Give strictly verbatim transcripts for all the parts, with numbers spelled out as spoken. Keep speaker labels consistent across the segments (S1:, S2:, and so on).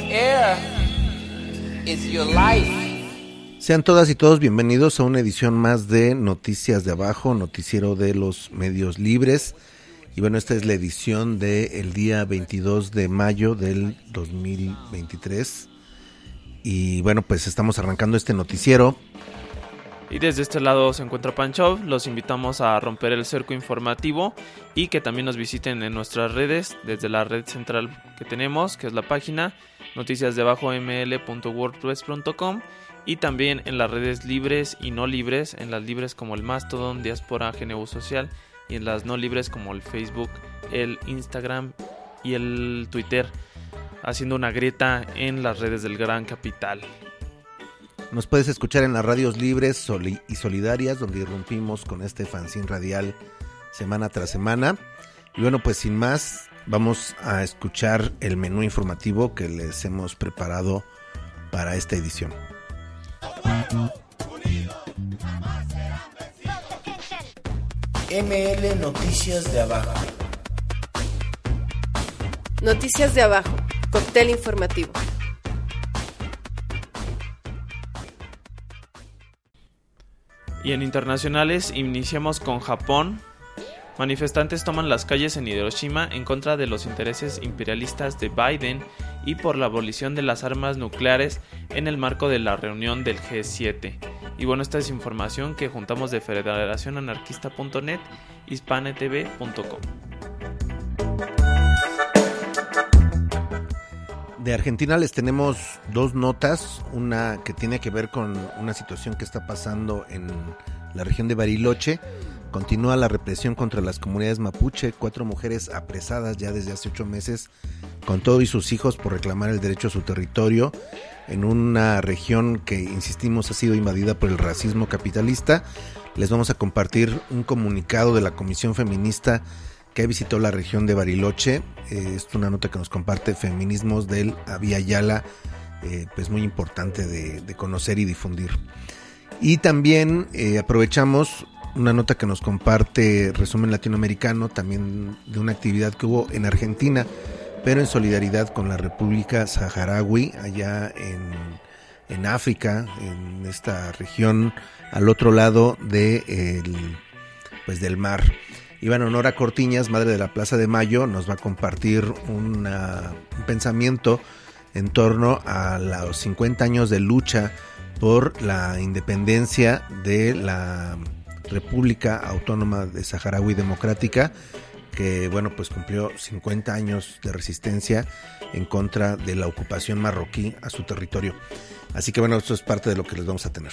S1: air is your life.
S2: Sean todas y todos bienvenidos a una edición más de Noticias de Abajo, noticiero de los medios libres. Y bueno, esta es la edición del día veintidós de mayo del dos mil veintitrés. Y bueno, pues estamos arrancando este noticiero.
S3: Y desde este lado se encuentra Panchov. Los invitamos a romper el cerco informativo y que también nos visiten en nuestras redes, desde la red central que tenemos, que es la página noticias de abajo m l punto wordpress punto com, y también en las redes libres y no libres, en las libres como el Mastodon, Diáspora, G N U Social, y en las no libres como el Facebook, el Instagram y el Twitter, haciendo una grieta en las redes del Gran Capital.
S2: Nos puedes escuchar en las radios libres soli- y solidarias, donde irrumpimos con este fanzine radial semana tras semana. Y bueno, pues sin más, vamos a escuchar el menú informativo que les hemos preparado para esta edición.
S1: M L Noticias de Abajo.
S4: Noticias de Abajo, cóctel informativo.
S3: Y en internacionales iniciamos con Japón. Manifestantes toman las calles en Hiroshima en contra de los intereses imperialistas de Biden y por la abolición de las armas nucleares en el marco de la reunión del G siete. Y bueno, esta es información que juntamos de federación anarquista punto net, hispane t v punto com.
S2: De Argentina les tenemos dos notas, una que tiene que ver con una situación que está pasando en la región de Bariloche. Continúa la represión contra las comunidades mapuche, cuatro mujeres apresadas ya desde hace ocho meses con todo y sus hijos por reclamar el derecho a su territorio en una región que, insistimos, ha sido invadida por el racismo capitalista. Les vamos a compartir un comunicado de la Comisión Feminista que visitó la región de Bariloche. Eh, es una nota que nos comparte Feminismos del Avia Yala, eh, pues muy importante de, de conocer y difundir. Y también eh, aprovechamos una nota que nos comparte Resumen Latinoamericano, también de una actividad que hubo en Argentina, pero en solidaridad con la República Saharaui, allá en, en África, en esta región al otro lado de el, pues del mar. Iván Nora Cortiñas, madre de la Plaza de Mayo, nos va a compartir una, un pensamiento en torno a los cincuenta años de lucha por la independencia de la República Autónoma de Saharaui Democrática, que bueno, pues cumplió cincuenta años de resistencia en contra de la ocupación marroquí a su territorio. Así que bueno, esto es parte de lo que les vamos a tener.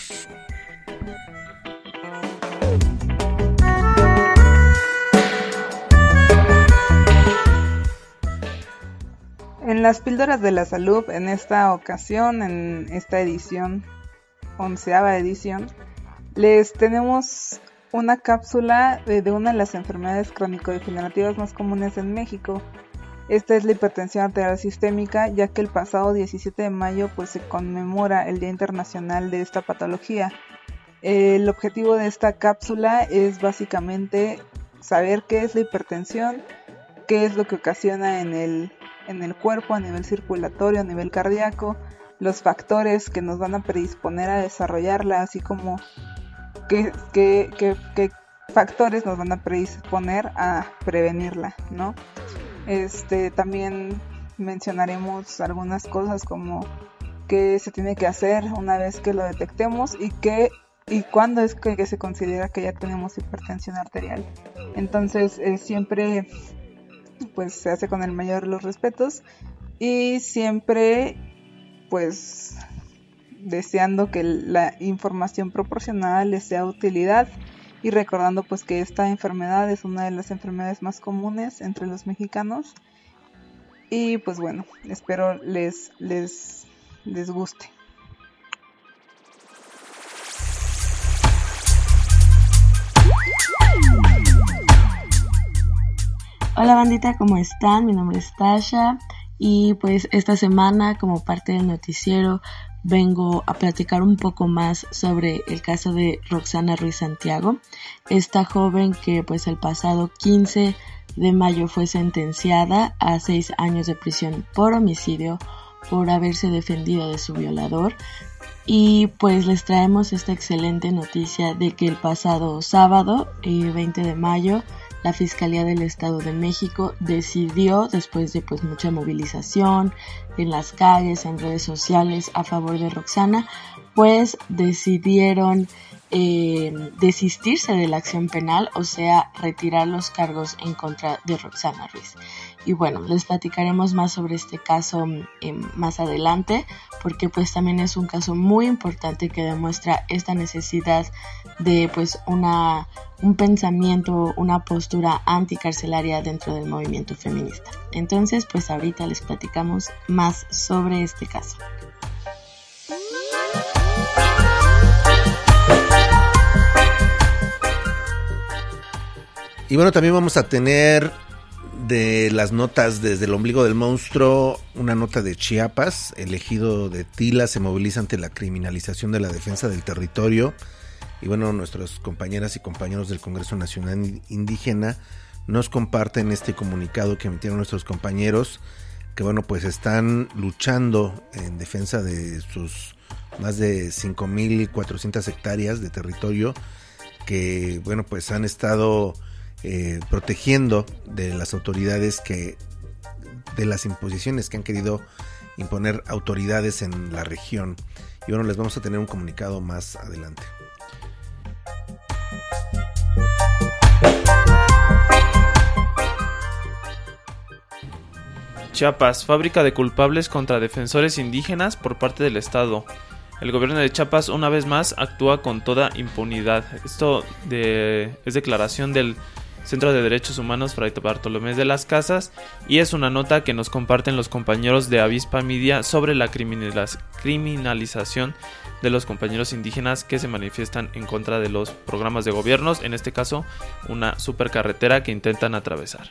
S5: En las píldoras de la salud, en esta ocasión, en esta edición, onceava edición, les tenemos una cápsula de, de una de las enfermedades crónico-degenerativas más comunes en México. Esta es la hipertensión arterial sistémica, ya que el pasado diecisiete de mayo pues, se conmemora el Día Internacional de esta patología. El objetivo de esta cápsula es básicamente saber qué es la hipertensión, qué es lo que ocasiona en el en el cuerpo a nivel circulatorio, a nivel cardíaco, los factores que nos van a predisponer a desarrollarla, así como qué, qué, qué, qué factores nos van a predisponer a prevenirla, ¿no? Este, también mencionaremos algunas cosas como qué se tiene que hacer una vez que lo detectemos y qué y cuándo es que, que se considera que ya tenemos hipertensión arterial. Entonces, eh, siempre pues se hace con el mayor de los respetos y siempre pues deseando que la información proporcionada les sea de utilidad y recordando pues que esta enfermedad es una de las enfermedades más comunes entre los mexicanos y pues bueno, espero les les les guste.
S6: Hola bandita, ¿cómo están? Mi nombre es Tasha y pues esta semana como parte del noticiero vengo a platicar un poco más sobre el caso de Roxana Ruiz Santiago, esta joven que pues el pasado quince de mayo fue sentenciada a seis años de prisión por homicidio por haberse defendido de su violador. Y pues les traemos esta excelente noticia de que el pasado sábado, eh, veinte de mayo, la Fiscalía del Estado de México decidió, después de pues mucha movilización en las calles, en redes sociales a favor de Roxana, pues decidieron eh, desistirse de la acción penal, o sea, retirar los cargos en contra de Roxana Ruiz. Y bueno, les platicaremos más sobre este caso eh, más adelante, porque pues también es un caso muy importante que demuestra esta necesidad de pues una un pensamiento, una postura anticarcelaria dentro del movimiento feminista. Entonces, pues ahorita les platicamos más sobre este caso.
S2: Y bueno, también vamos a tener de las notas desde el ombligo del monstruo, una nota de Chiapas. El ejido de Tila se moviliza ante la criminalización de la defensa del territorio. Y bueno, nuestras compañeras y compañeros del Congreso Nacional Indígena nos comparten este comunicado que emitieron nuestros compañeros, que bueno, pues están luchando en defensa de sus más de cinco mil cuatrocientas hectáreas de territorio que bueno, pues han estado eh, protegiendo de las autoridades que, de las imposiciones que han querido imponer autoridades en la región. Y bueno, les vamos a tener un comunicado más adelante.
S3: Chiapas, fábrica de culpables contra defensores indígenas por parte del Estado. El gobierno de Chiapas una vez más actúa con toda impunidad. Esto de, es declaración del Centro de Derechos Humanos Fray Bartolomé de las Casas y es una nota que nos comparten los compañeros de Avispa Media sobre la criminalización de los compañeros indígenas que se manifiestan en contra de los programas de gobiernos, en este caso una supercarretera que intentan atravesar.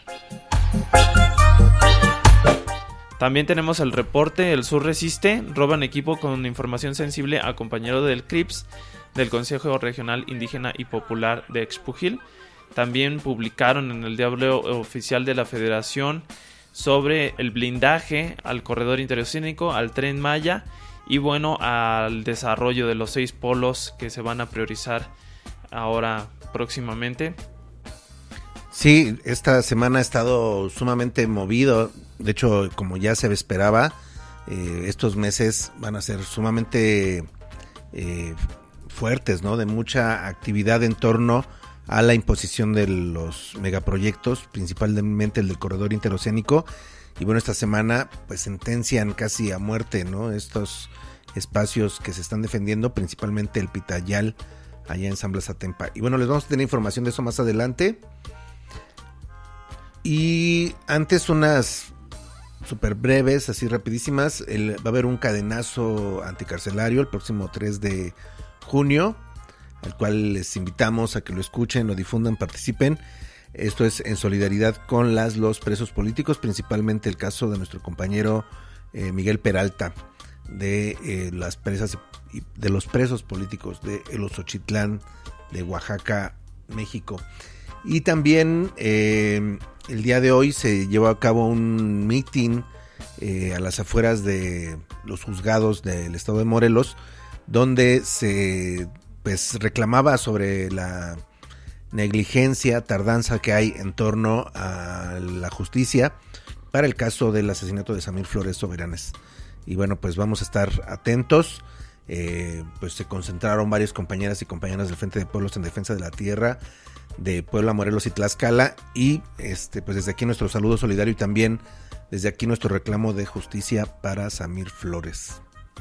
S3: También tenemos el reporte El Sur Resiste, roban equipo con información sensible a compañero del C R I P S del Consejo Regional Indígena y Popular de Expujil. También publicaron en el Diario Oficial de la Federación sobre el blindaje al corredor interoceánico, al Tren Maya y bueno, al desarrollo de los seis polos que se van a priorizar ahora próximamente.
S2: Sí, esta semana ha estado sumamente movido. De hecho, como ya se esperaba, eh, estos meses van a ser sumamente eh, fuertes, ¿no? De mucha actividad en torno a la imposición de los megaproyectos, principalmente el del corredor interoceánico. Y bueno, esta semana pues sentencian casi a muerte, ¿no? Estos espacios que se están defendiendo, principalmente el Pitayal, allá en San Blas Atempa. Y bueno, les vamos a tener información de eso más adelante. Y antes unas súper breves, así rapidísimas. El, va a haber un cadenazo anticarcelario el próximo tres de junio, al cual les invitamos a que lo escuchen, lo difundan, participen. Esto es en solidaridad con las los presos políticos, principalmente el caso de nuestro compañero eh, Miguel Peralta, de eh, las presas de los presos políticos de El Osochitlán de Oaxaca, México. Y también eh, el día de hoy se llevó a cabo un meeting eh, a las afueras de los juzgados del estado de Morelos, donde se pues reclamaba sobre la negligencia, tardanza que hay en torno a la justicia para el caso del asesinato de Samir Flores Soberanes. Y bueno, pues vamos a estar atentos. Eh, pues se concentraron varias compañeras y compañeras del Frente de Pueblos en Defensa de la Tierra de Puebla, Morelos y Tlaxcala, y este pues desde aquí nuestro saludo solidario y también desde aquí nuestro reclamo de justicia para Samir Flores.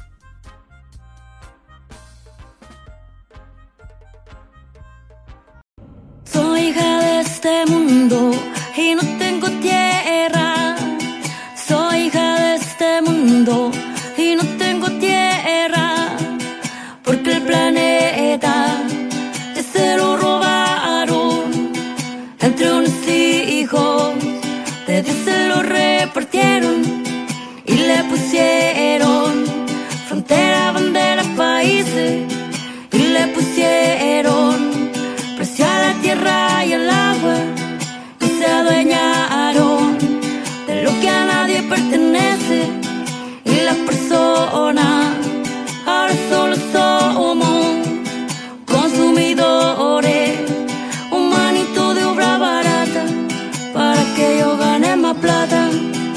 S7: Soy hija de este mundo y no tengo tierra. Soy hija de este mundo y no tengo tierra, porque el planeta ya se lo robaron entre unos hijos de Dios, se lo repartieron y le pusieron frontera, bandera, países, y le pusieron precio a la tierra y al agua, y se adueñaron de lo que a nadie pertenece, y la más plata.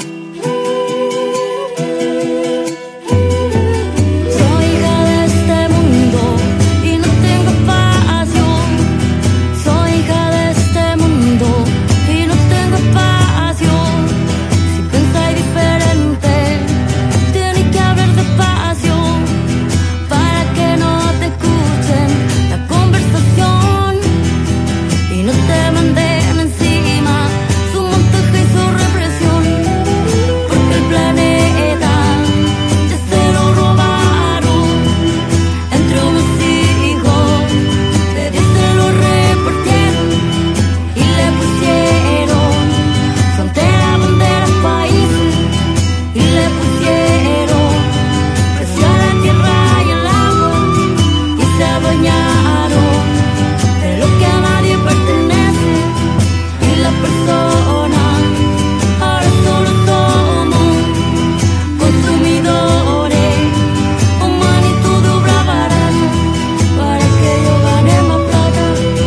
S7: Soy hija de este mundo y no tengo espacio. Soy hija de este mundo y no tengo espacio. Si pensáis diferente, tienes que hablar despacio para que no te escuchen la conversación y no te manden encima su montaje y su represión. Porque el planeta ya se lo robaron entre unos hijos, de Dios se lo repartieron y le pusieron frontera, banderas, países y le pusieron precio a la tierra y al agua y se adueñaron de lo que a nadie pertenece y las personas ahora solo somos consumidores, un magnitud de obra barata para que yo gane más plata.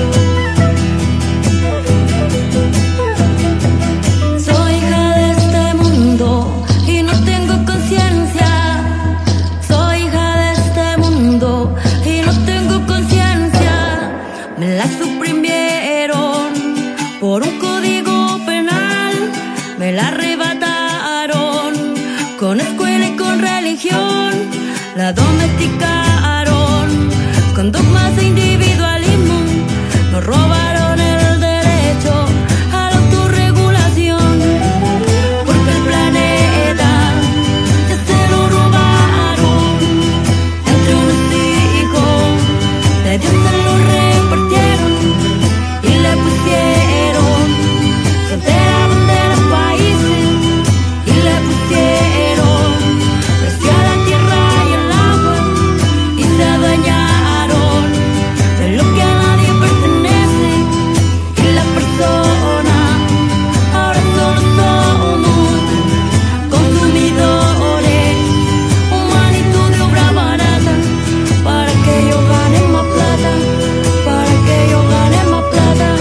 S7: Soy hija de este mundo y no tengo conciencia. Soy hija de este mundo y no tengo conciencia. Me la suprimieron por un código penal. Me la arrebataron con escuela y con religión. La domesticaron con dogmas de individualismo. Nos robaron el derecho a la autorregulación. Porque el planeta ya se lo robaron entre unos hijos, de Dios se lo repartieron y le pusieron frontera, banderas, países y le pusieron precio a la tierra y al agua y se adueñaron de lo que a nadie pertenece y las personas ahora solo somos consumidores, un magnitud de obra barata para que yo gane más plata, para que yo gane más plata.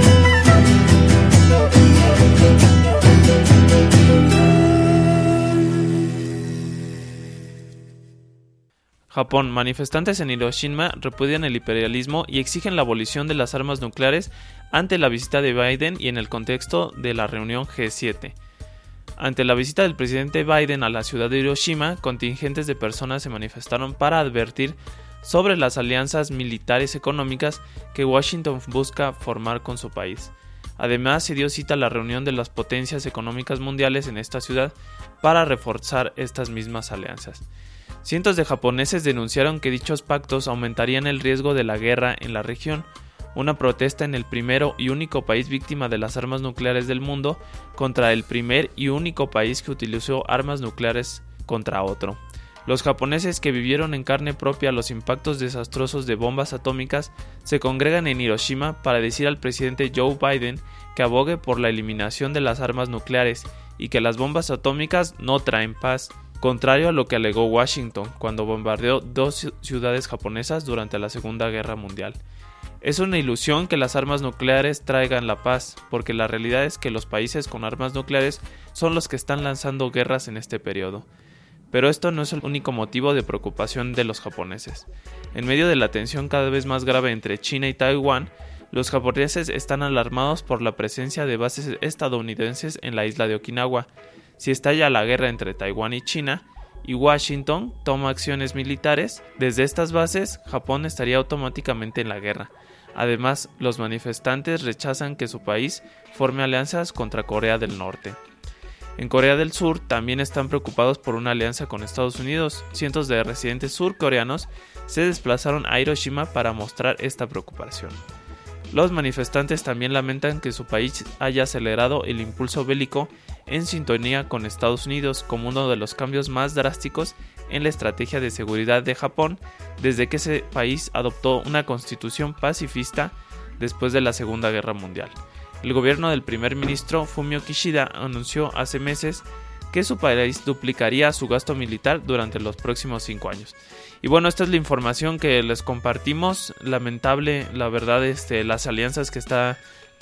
S3: Japón. Manifestantes en Hiroshima repudian el imperialismo y exigen la abolición de las armas nucleares ante la visita de Biden y en el contexto de la reunión G siete. Ante la visita del presidente Biden a la ciudad de Hiroshima, contingentes de personas se manifestaron para advertir sobre las alianzas militares económicas que Washington busca formar con su país. Además, se dio cita a la reunión de las potencias económicas mundiales en esta ciudad para reforzar estas mismas alianzas. Cientos de japoneses denunciaron que dichos pactos aumentarían el riesgo de la guerra en la región, una protesta en el primero y único país víctima de las armas nucleares del mundo contra el primer y único país que utilizó armas nucleares contra otro. Los japoneses que vivieron en carne propia los impactos desastrosos de bombas atómicas se congregan en Hiroshima para decir al presidente Joe Biden que abogue por la eliminación de las armas nucleares y que las bombas atómicas no traen paz, contrario a lo que alegó Washington cuando bombardeó dos ciudades japonesas durante la Segunda Guerra Mundial. Es una ilusión que las armas nucleares traigan la paz, porque la realidad es que los países con armas nucleares son los que están lanzando guerras en este periodo. Pero esto no es el único motivo de preocupación de los japoneses. En medio de la tensión cada vez más grave entre China y Taiwán, los japoneses están alarmados por la presencia de bases estadounidenses en la isla de Okinawa. Si estalla la guerra entre Taiwán y China, y Washington toma acciones militares, desde estas bases, Japón estaría automáticamente en la guerra. Además, los manifestantes rechazan que su país forme alianzas contra Corea del Norte. En Corea del Sur también están preocupados por una alianza con Estados Unidos. Cientos de residentes surcoreanos se desplazaron a Hiroshima para mostrar esta preocupación. Los manifestantes también lamentan que su país haya acelerado el impulso bélico en sintonía con Estados Unidos como uno de los cambios más drásticos en la estrategia de seguridad de Japón desde que ese país adoptó una constitución pacifista después de la Segunda Guerra Mundial. El gobierno del primer ministro Fumio Kishida anunció hace meses que su país duplicaría su gasto militar durante los próximos cinco años. Y bueno, esta es la información que les compartimos. Lamentable, la verdad, este, las alianzas que está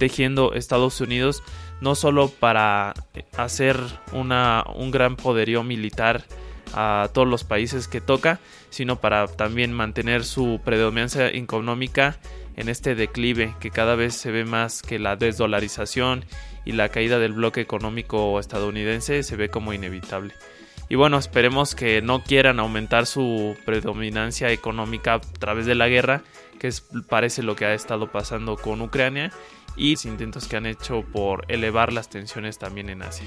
S3: tejiendo Estados Unidos, no solo para hacer una, un gran poderío militar a todos los países que toca, sino para también mantener su predominancia económica en este declive que cada vez se ve más, que la desdolarización y la caída del bloque económico estadounidense se ve como inevitable. Y bueno, esperemos que no quieran aumentar su predominancia económica a través de la guerra, que es, parece lo que ha estado pasando con Ucrania, y los intentos que han hecho por elevar las tensiones también en Asia.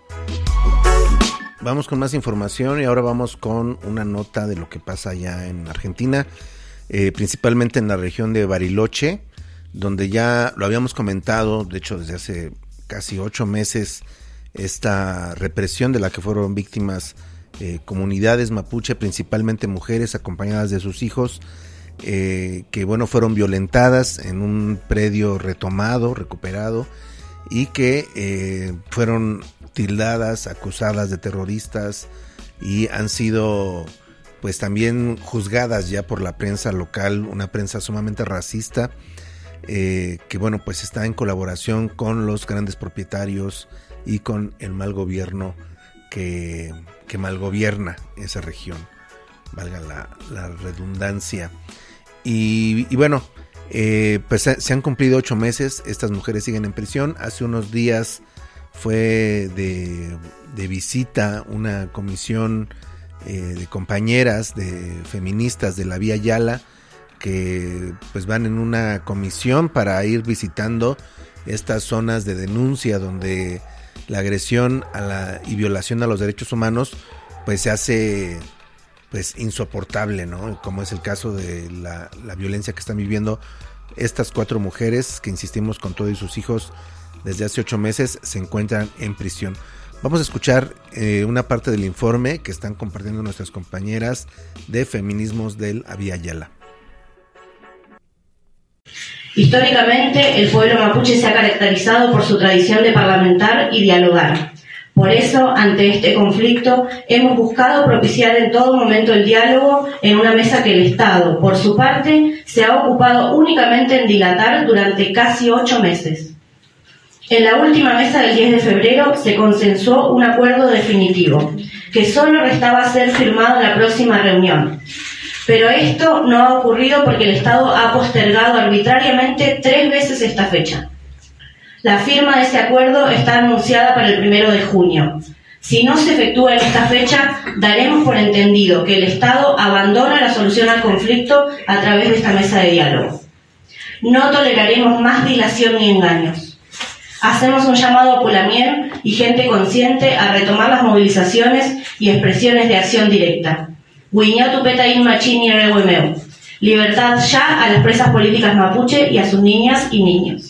S2: Vamos con más información y ahora vamos con una nota de lo que pasa allá en Argentina, eh, principalmente en la región de Bariloche, donde ya lo habíamos comentado, de hecho desde hace casi ocho meses, esta represión de la que fueron víctimas eh, comunidades mapuche, principalmente mujeres acompañadas de sus hijos, eh, que bueno, fueron violentadas en un predio retomado, recuperado, y que eh, fueron tildadas, acusadas de terroristas y han sido pues también juzgadas ya por la prensa local, una prensa sumamente racista, eh, que bueno, pues está en colaboración con los grandes propietarios y con el mal gobierno que, que malgobierna esa región, valga la, la redundancia. Y, y bueno, eh, pues se han cumplido ocho meses, estas mujeres siguen en prisión. Hace unos días fue de, de visita una comisión eh, de compañeras, de feministas de la Vía Yala, que pues van en una comisión para ir visitando estas zonas de denuncia donde la agresión a la, y violación a los derechos humanos pues se hace pues insoportable, ¿no? Como es el caso de la, la violencia que están viviendo estas cuatro mujeres que, insistimos, con todo y sus hijos desde hace ocho meses se encuentran en prisión. Vamos a escuchar eh, una parte del informe que están compartiendo nuestras compañeras de Feminismos del Vía Yala.
S8: Históricamente, el pueblo mapuche se ha caracterizado por su tradición de parlamentar y dialogar. Por eso, ante este conflicto, hemos buscado propiciar en todo momento el diálogo en una mesa que el Estado, por su parte, se ha ocupado únicamente en dilatar durante casi ocho meses. En la última mesa del diez de febrero se consensuó un acuerdo definitivo, que solo restaba ser firmado en la próxima reunión. Pero esto no ha ocurrido porque el Estado ha postergado arbitrariamente tres veces esta fecha. La firma de ese acuerdo está anunciada para el primero de junio. Si no se efectúa en esta fecha, daremos por entendido que el Estado abandona la solución al conflicto a través de esta mesa de diálogo. No toleraremos más dilación ni engaños. Hacemos un llamado a Pulamien y gente consciente a retomar las movilizaciones y expresiones de acción directa. Libertad ya a las presas políticas mapuche y a sus niñas y niños.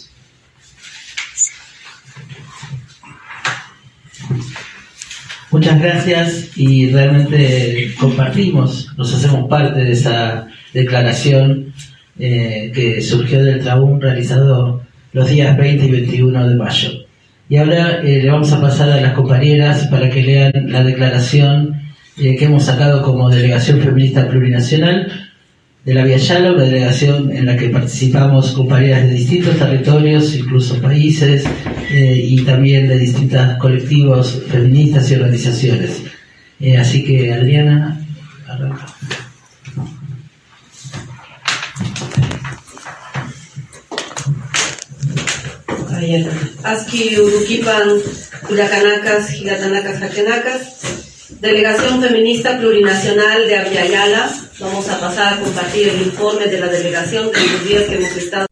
S9: Muchas gracias, y realmente compartimos, nos hacemos parte de esa declaración eh, que surgió del trabún realizado los días veinte y veintiuno de mayo. Y ahora eh, le vamos a pasar a las compañeras para que lean la declaración eh, que hemos sacado como Delegación Feminista Plurinacional de la Vía Yala, una delegación en la que participamos compañeras de distintos territorios, incluso países, eh, y también de distintos colectivos feministas y organizaciones. Eh, así que, Adriana, arranca.
S10: Aski Uruquipan, Curacanacas, Gigatanacas, Jaquenacas, Delegación Feminista Plurinacional de Vía Yala. Vamos a pasar a compartir el informe de la delegación de los días que hemos estado.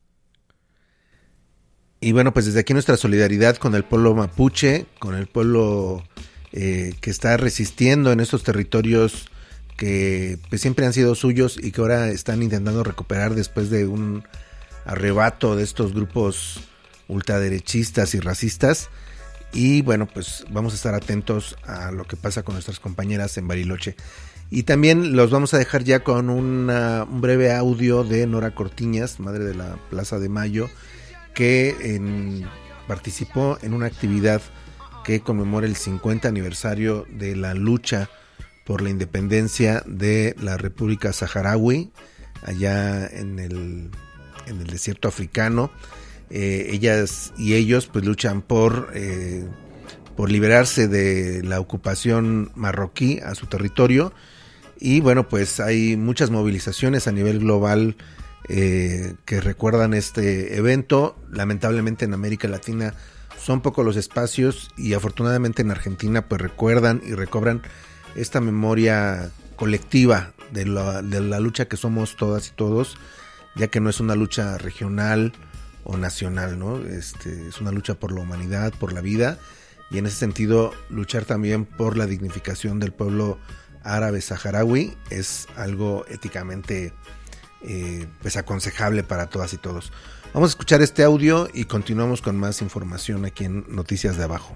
S2: Y bueno, pues desde aquí nuestra solidaridad con el pueblo mapuche, con el pueblo eh, que está resistiendo en estos territorios que pues, siempre han sido suyos y que ahora están intentando recuperar después de un arrebato de estos grupos ultraderechistas y racistas. Y bueno, pues vamos a estar atentos a lo que pasa con nuestras compañeras en Bariloche. Y también los vamos a dejar ya con una, un breve audio de Nora Cortiñas, madre de la Plaza de Mayo, que en, participó en una actividad que conmemora el cincuenta aniversario de la lucha por la independencia de la República Saharaui, allá en el, en el desierto africano. Eh, ellas y ellos pues luchan por, eh, por liberarse de la ocupación marroquí a su territorio. Y bueno, pues hay muchas movilizaciones a nivel global eh, que recuerdan este evento. Lamentablemente en América Latina son pocos los espacios y afortunadamente en Argentina pues recuerdan y recobran esta memoria colectiva de la, de la lucha que somos todas y todos, ya que no es una lucha regional o nacional, ¿no? Este, es una lucha por la humanidad, por la vida, y en ese sentido luchar también por la dignificación del pueblo árabe saharaui es algo éticamente eh, pues aconsejable para todas y todos. Vamos a escuchar este audio y continuamos con más información aquí en Noticias de Abajo.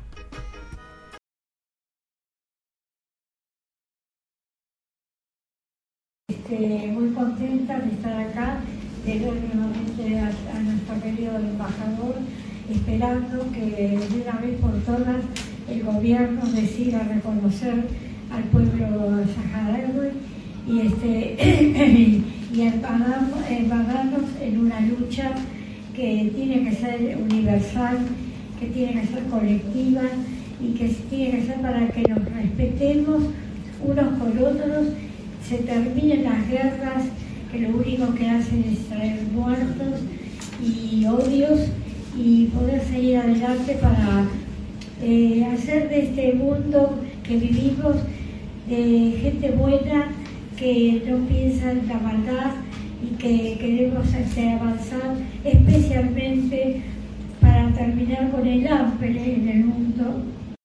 S11: Este, muy contenta de estar acá, de ver nuevamente a, a nuestro querido embajador, esperando que de una vez por todas el gobierno decida reconocer al pueblo saharaui y, este, y embarcarnos en una lucha que tiene que ser universal, que tiene que ser colectiva y que tiene que ser para que nos respetemos unos con otros, se terminen las guerras que lo único que hacen es traer muertos y odios, y poder seguir adelante para eh, hacer de este mundo que vivimos de gente buena que no piensa en la maldad y que queremos hacer avanzar, especialmente para terminar con el hambre en el mundo.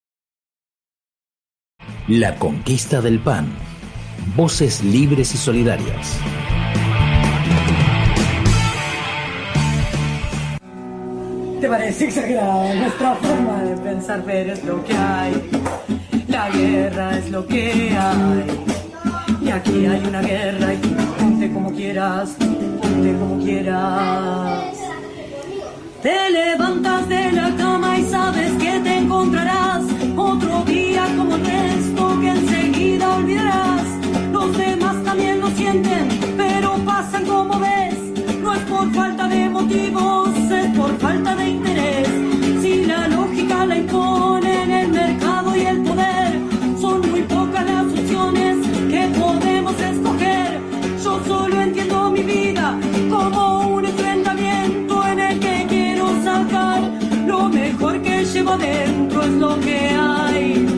S12: La conquista del pan. Voces libres y solidarias.
S13: ¿Te parece exagerada nuestra forma de pensar? Pero es lo que hay. La guerra es lo que hay. Y aquí hay una guerra y tú ponte como quieras, ponte como quieras. Te levantas de la cama y sabes que te encontrarás otro día como el resto que enseguida olvidarás. Los demás también lo sienten, pero pasan como ves. No es por falta de motivos, es por falta de interés. Si la lógica la imponen el mercado y el poder, son muy pocas las opciones que podemos escoger. Yo solo entiendo mi vida como un enfrentamiento en el que quiero sacar lo mejor que llevo adentro. Es lo que hay.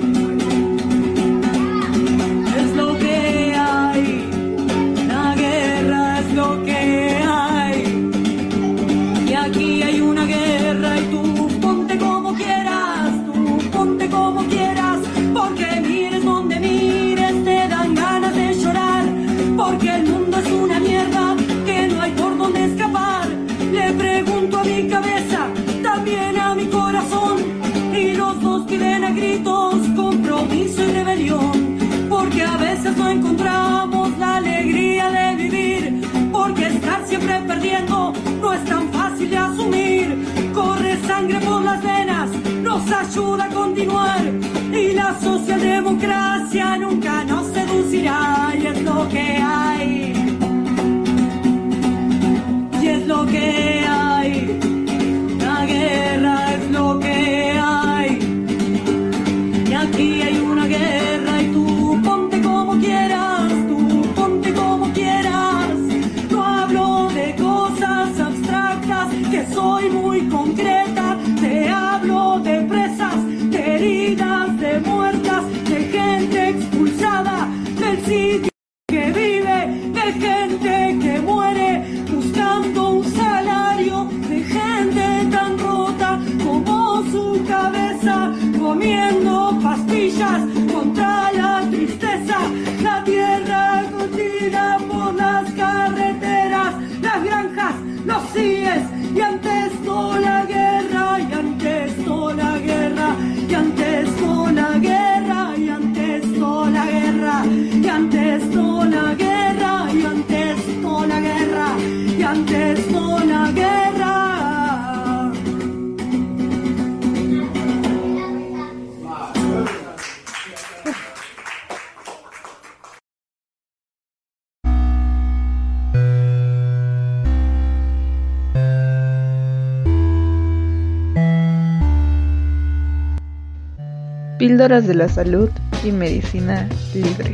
S13: Es lo que hay. La guerra es lo que hay. Y aquí hay una guerra y tú ponte como quieras, tú ponte como quieras, porque mires donde mires te dan ganas de llorar, porque el mundo es una mierda que no hay por dónde escapar. Le pregunto a mi cabeza, también a mi corazón, y los dos piden a gritos compromiso y rebelión, porque a veces no encontramos la alegría de vivir, porque estar siempre perdiendo no es tan fácil de asumir. Corre sangre por las venas, nos ayuda a continuar, y la socialdemocracia nunca nos seducirá. Y es lo que hay, y es lo que hay. La guerra es lo que hay, y aquí hay una guerra y tú ponte como quieras, tú ponte como quieras. No hablo de cosas abstractas, que soy muy concreta. Te hablo de presas, de heridas, de muertas, de gente expulsada del sitio que vive, de gente que muere buscando un salario, de gente tan rota como su cabeza, comiendo pastillas contra la tristeza. La tierra cocida por las carreteras, las granjas, los CIES, y antes con la guerra, y antes con la guerra, y antes con la guerra, y antes con la guerra, y antes con la guerra, y antes con la guerra, y antes con la guerra.
S5: Píldoras de la salud y medicina libre.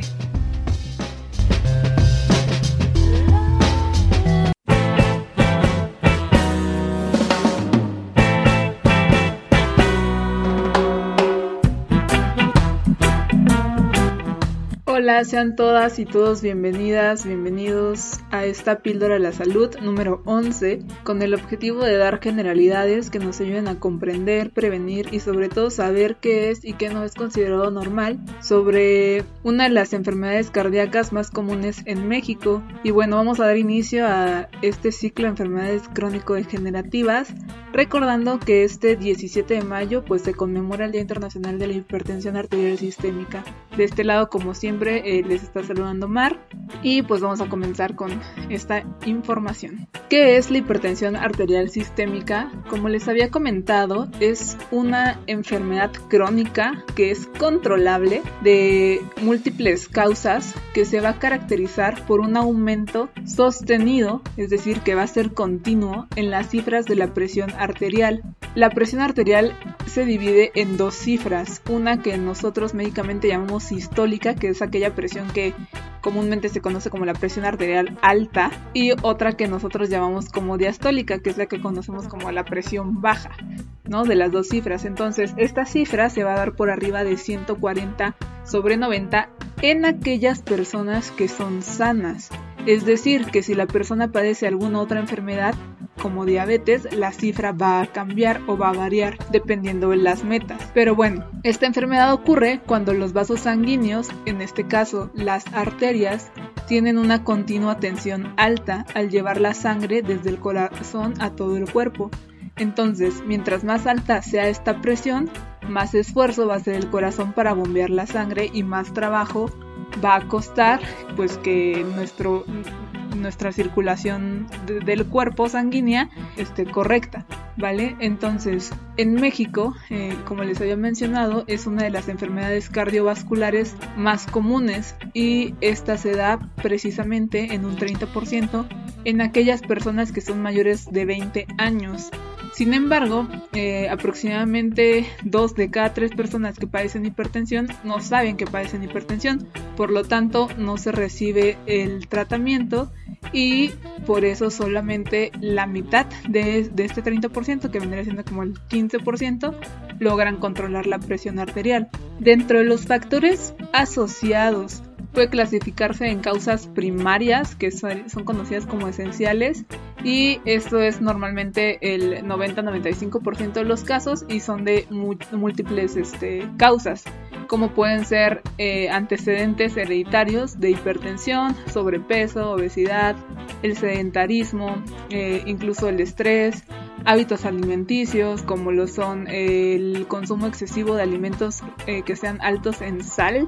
S5: Hola, sean todas y todos bienvenidas, bienvenidos a esta Píldora de la Salud número once, con el objetivo de dar generalidades que nos ayuden a comprender, prevenir y sobre todo saber qué es y qué no es considerado normal sobre una de las enfermedades cardíacas más comunes en México. Y bueno, vamos a dar inicio a este ciclo de enfermedades crónico-degenerativas, recordando que este diecisiete de mayo pues se conmemora el Día Internacional de la Hipertensión Arterial Sistémica. De este lado, como siempre, eh, les está saludando Mar y pues vamos a comenzar con esta información. ¿Qué es la hipertensión arterial sistémica? Como les había comentado, es una enfermedad crónica que es controlable de múltiples causas, que se va a caracterizar por un aumento sostenido, es decir, que va a ser continuo en las cifras de la presión arterial. La presión arterial se divide en dos cifras, una que nosotros médicamente llamamos sistólica, que es aquella presión que comúnmente se conoce como la presión arterial alta, y otra que nosotros llamamos como diastólica, que es la que conocemos como la presión baja, ¿no? De las dos cifras. Entonces, esta cifra se va a dar por arriba de ciento cuarenta sobre noventa en aquellas personas que son sanas. Es decir, que si la persona padece alguna otra enfermedad, como diabetes, la cifra va a cambiar o va a variar dependiendo de las metas. Pero bueno, esta enfermedad ocurre cuando los vasos sanguíneos, en este caso las arterias, tienen una continua tensión alta al llevar la sangre desde el corazón a todo el cuerpo. Entonces, mientras más alta sea esta presión, más esfuerzo va a hacer el corazón para bombear la sangre y más trabajo va a costar pues que nuestro nuestra circulación de, del cuerpo sanguínea esté correcta, ¿vale? Entonces, en México, eh, como les había mencionado, es una de las enfermedades cardiovasculares más comunes y esta se da precisamente en un treinta por ciento en aquellas personas que son mayores de veinte años. Sin embargo, eh, aproximadamente dos de cada tres personas que padecen hipertensión no saben que padecen hipertensión, por lo tanto no se recibe el tratamiento y por eso solamente la mitad de, de este treinta por ciento, que vendría siendo como el quince por ciento, logran controlar la presión arterial. Dentro de los factores asociados, puede clasificarse en causas primarias, que son, son conocidas como esenciales, y esto es normalmente el noventa a noventa y cinco por ciento de los casos y son de mu- múltiples este, causas, como pueden ser eh, antecedentes hereditarios de hipertensión, sobrepeso, obesidad, el sedentarismo, eh, incluso el estrés, hábitos alimenticios como lo son el consumo excesivo de alimentos eh, que sean altos en sal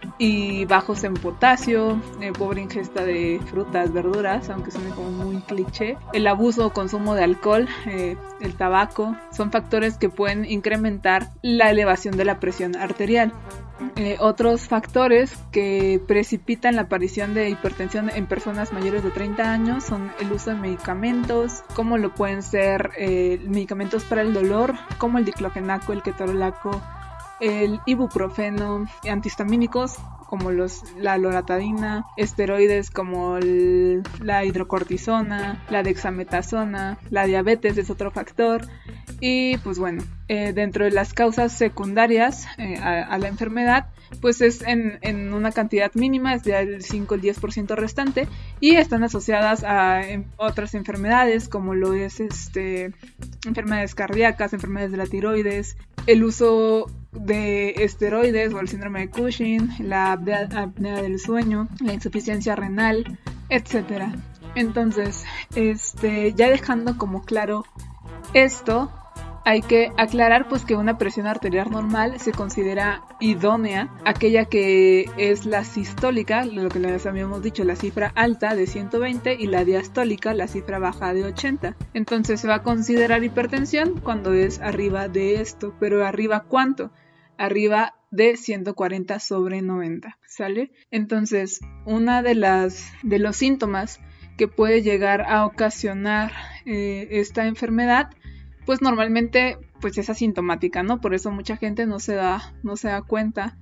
S5: y bajos en potasio, eh, pobre ingesta de frutas, verduras, aunque suene como muy cliché, el abuso o consumo de alcohol, eh, el tabaco, son factores que pueden incrementar la elevación de la presión arterial. Eh, otros factores que precipitan la aparición de hipertensión en personas mayores de treinta años son el uso de medicamentos, como lo pueden ser eh, medicamentos para el dolor, como el diclofenaco, el ketorolaco, el ibuprofeno, antihistamínicos como los, la loratadina, esteroides como el, la hidrocortisona, la dexametasona, la diabetes es otro factor. Y pues bueno, eh, dentro de las causas secundarias eh, a, a la enfermedad, pues es en, en una cantidad mínima, es del cinco al diez por ciento restante, y están asociadas a en, otras enfermedades como lo es este enfermedades cardíacas, enfermedades de la tiroides, el uso de esteroides o el síndrome de Cushing, la apnea, apnea del sueño, la insuficiencia renal, etcétera. Entonces, este, ya dejando como claro esto, hay que aclarar pues que una presión arterial normal se considera idónea, aquella que es la sistólica, lo que les habíamos dicho, la cifra alta de ciento veinte, y la diastólica, la cifra baja de ochenta. Entonces se va a considerar hipertensión cuando es arriba de esto, pero ¿arriba cuánto? Arriba de ciento cuarenta sobre noventa, ¿sale? Entonces, una de las de los síntomas que puede llegar a ocasionar eh, esta enfermedad pues normalmente pues es asintomática, ¿no? Por eso mucha gente no se da, no se da cuenta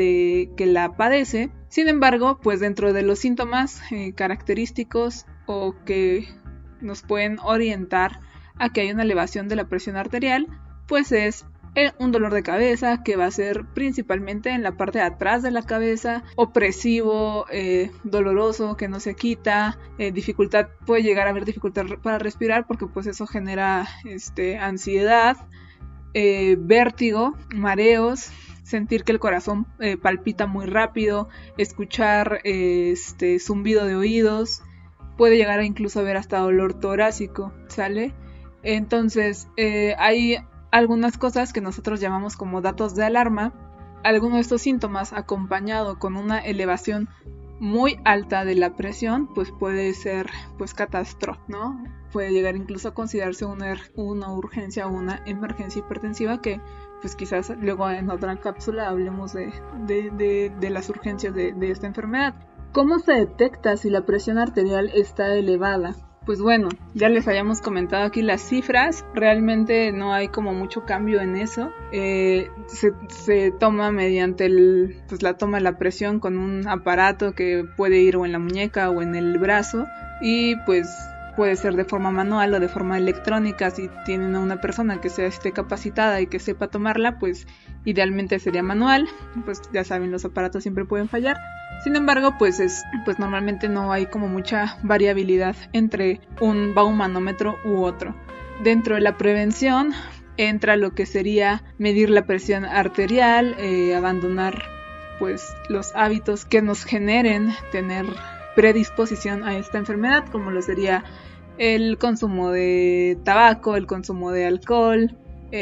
S5: de que la padece. Sin embargo, pues dentro de los síntomas eh, característicos o que nos pueden orientar a que hay una elevación de la presión arterial, pues es eh, un dolor de cabeza que va a ser principalmente en la parte de atrás de la cabeza, opresivo, eh, doloroso, que no se quita, eh, dificultad, puede llegar a haber dificultad para respirar porque pues eso genera este, ansiedad, eh, vértigo, mareos, sentir que el corazón eh, palpita muy rápido, escuchar eh, este zumbido de oídos, puede llegar a incluso haber hasta dolor torácico, ¿sale? Entonces, eh, hay algunas cosas que nosotros llamamos como datos de alarma. Alguno de estos síntomas acompañado con una elevación muy alta de la presión, pues puede ser pues catastrófico, ¿no? Puede llegar incluso a considerarse una, una urgencia o una emergencia hipertensiva que pues quizás luego en otra cápsula hablemos de, de, de, de las urgencias de, de esta enfermedad. ¿Cómo se detecta si la presión arterial está elevada? Pues bueno, ya les habíamos comentado aquí las cifras, realmente no hay como mucho cambio en eso. Eh, se, se toma mediante el, pues la toma de la presión con un aparato que puede ir o en la muñeca o en el brazo y pues puede ser de forma manual o de forma electrónica. Si tienen a una persona que sea esté capacitada y que sepa tomarla, pues idealmente sería manual, pues ya saben, los aparatos siempre pueden fallar. Sin embargo, pues es pues normalmente no hay como mucha variabilidad entre un baumanómetro u otro. Dentro de la prevención entra lo que sería medir la presión arterial, eh, abandonar pues los hábitos que nos generen tener predisposición a esta enfermedad, como lo sería el consumo de tabaco, el consumo de alcohol,